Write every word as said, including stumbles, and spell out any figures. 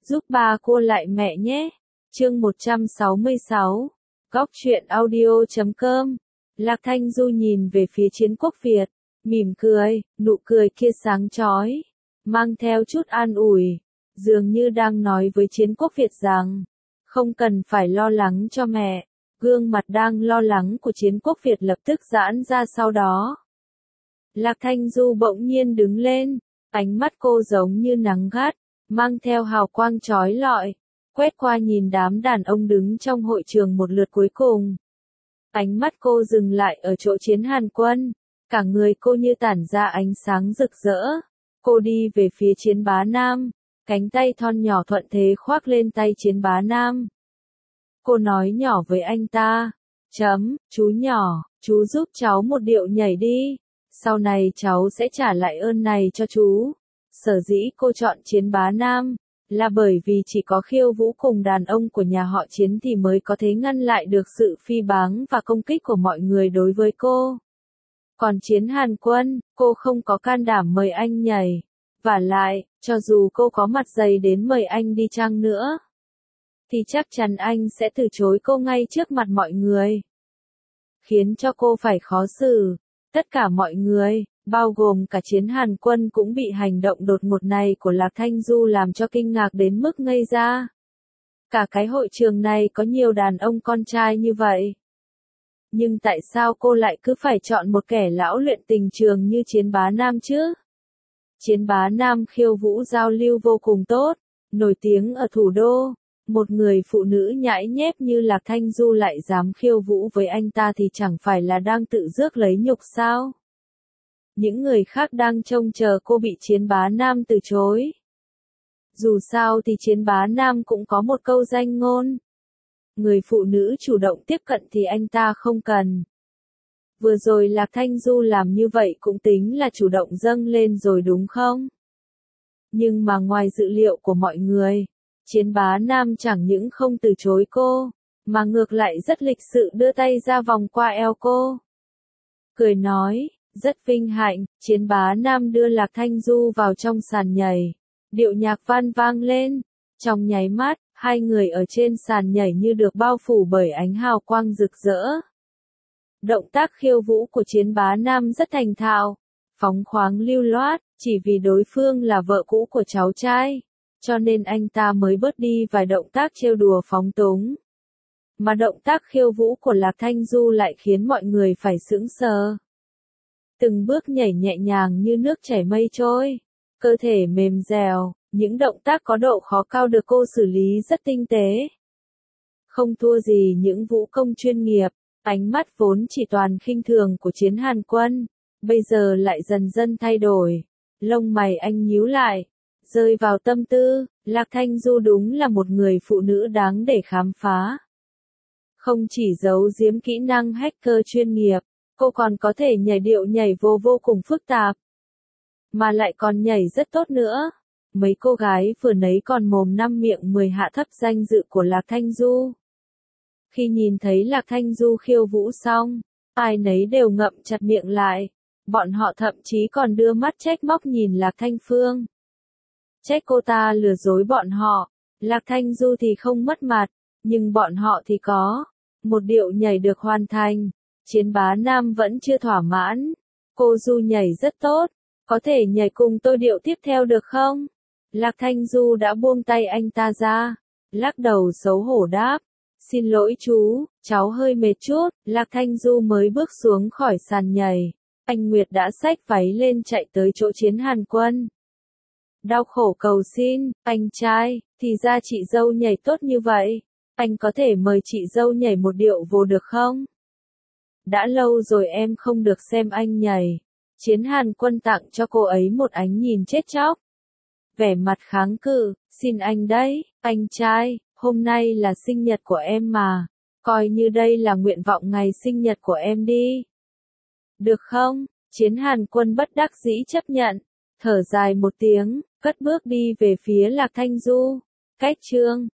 Giúp ba cô lại mẹ nhé. Chương một trăm sáu mươi sáu. Góc truyện audio chấm com. Lạc Thanh Du nhìn về phía Chiến Quốc Việt, mỉm cười, nụ cười kia sáng chói, mang theo chút an ủi, dường như đang nói với Chiến Quốc Việt rằng, không cần phải lo lắng cho mẹ. Gương mặt đang lo lắng của Chiến Quốc Việt lập tức giãn ra sau đó. Lạc Thanh Du bỗng nhiên đứng lên, ánh mắt cô giống như nắng gắt, mang theo hào quang chói lọi, quét qua nhìn đám đàn ông đứng trong hội trường một lượt cuối cùng. Ánh mắt cô dừng lại ở chỗ Chiến Hàn Quân, cả người cô như tản ra ánh sáng rực rỡ. Cô đi về phía Chiến Bá Nam, cánh tay thon nhỏ thuận thế khoác lên tay Chiến Bá Nam. Cô nói nhỏ với anh ta, chấm, chú nhỏ, chú giúp cháu một điệu nhảy đi, sau này cháu sẽ trả lại ơn này cho chú. Sở dĩ cô chọn Chiến Bá Nam, là bởi vì chỉ có Khiêu Vũ cùng đàn ông của nhà họ Chiến thì mới có thể ngăn lại được sự phỉ báng và công kích của mọi người đối với cô. Còn Chiến Hàn Quân, cô không có can đảm mời anh nhảy. Vả lại, cho dù cô có mặt dày đến mời anh đi chăng nữa, thì chắc chắn anh sẽ từ chối cô ngay trước mặt mọi người. Khiến cho cô phải khó xử. Tất cả mọi người, bao gồm cả Chiến Hàn Quân cũng bị hành động đột ngột này của Lạc Thanh Du làm cho kinh ngạc đến mức ngây ra. Cả cái hội trường này có nhiều đàn ông con trai như vậy. Nhưng tại sao cô lại cứ phải chọn một kẻ lão luyện tình trường như Chiến Bá Nam chứ? Chiến Bá Nam khiêu vũ giao lưu vô cùng tốt, nổi tiếng ở thủ đô. Một người phụ nữ nhãi nhép như Lạc Thanh Du lại dám khiêu vũ với anh ta thì chẳng phải là đang tự rước lấy nhục sao? Những người khác đang trông chờ cô bị Chiến Bá Nam từ chối. Dù sao thì Chiến Bá Nam cũng có một câu danh ngôn. Người phụ nữ chủ động tiếp cận thì anh ta không cần. Vừa rồi Lạc Thanh Du làm như vậy cũng tính là chủ động dâng lên rồi đúng không? Nhưng mà ngoài dự liệu của mọi người, Chiến Bá Nam chẳng những không từ chối cô, mà ngược lại rất lịch sự đưa tay ra vòng qua eo cô. Cười nói, rất vinh hạnh. Chiến Bá Nam đưa Lạc Thanh Du vào trong sàn nhảy. Điệu nhạc van vang lên. Trong nháy mắt, hai người ở trên sàn nhảy như được bao phủ bởi ánh hào quang rực rỡ. Động tác khiêu vũ của Chiến Bá Nam rất thành thạo, phóng khoáng lưu loát, chỉ vì đối phương là vợ cũ của cháu trai, cho nên anh ta mới bớt đi vài động tác trêu đùa phóng túng. Mà động tác khiêu vũ của Lạc Thanh Du lại khiến mọi người phải sững sờ. Từng bước nhảy nhẹ nhàng như nước chảy mây trôi, cơ thể mềm dẻo, những động tác có độ khó cao được cô xử lý rất tinh tế. Không thua gì những vũ công chuyên nghiệp, ánh mắt vốn chỉ toàn khinh thường của Chiến Hàn Quân, bây giờ lại dần dần thay đổi. Lông mày anh nhíu lại, rơi vào tâm tư, Lạc Thanh Du đúng là một người phụ nữ đáng để khám phá. Không chỉ giấu giếm kỹ năng hacker chuyên nghiệp, cô còn có thể nhảy điệu nhảy vô vô cùng phức tạp. Mà lại còn nhảy rất tốt nữa. Mấy cô gái vừa nấy còn mồm năm miệng mười hạ thấp danh dự của Lạc Thanh Du. Khi nhìn thấy Lạc Thanh Du khiêu vũ xong, ai nấy đều ngậm chặt miệng lại. Bọn họ thậm chí còn đưa mắt trách móc nhìn Lạc Thanh Phương. Trách cô ta lừa dối bọn họ. Lạc Thanh Du thì không mất mặt, nhưng bọn họ thì có. Một điệu nhảy được hoàn thành. Chiến Bá Nam vẫn chưa thỏa mãn. Cô Du nhảy rất tốt, có thể nhảy cùng tôi điệu tiếp theo được không? Lạc Thanh Du đã buông tay anh ta ra, lắc đầu xấu hổ đáp. Xin lỗi chú, cháu hơi mệt chút. Lạc Thanh Du mới bước xuống khỏi sàn nhảy. Anh Nguyệt đã xách váy lên chạy tới chỗ Chiến Hàn Quân. Đau khổ cầu xin, anh trai, thì ra chị dâu nhảy tốt như vậy. Anh có thể mời chị dâu nhảy một điệu vô được không? Đã lâu rồi em không được xem anh nhảy. Chiến Hàn Quân tặng cho cô ấy một ánh nhìn chết chóc. Vẻ mặt kháng cự, xin anh đấy, anh trai, hôm nay là sinh nhật của em mà. Coi như đây là nguyện vọng ngày sinh nhật của em đi. Được không? Chiến Hàn Quân bất đắc dĩ chấp nhận, thở dài một tiếng, cất bước đi về phía Lạc Thanh Du. Cách chương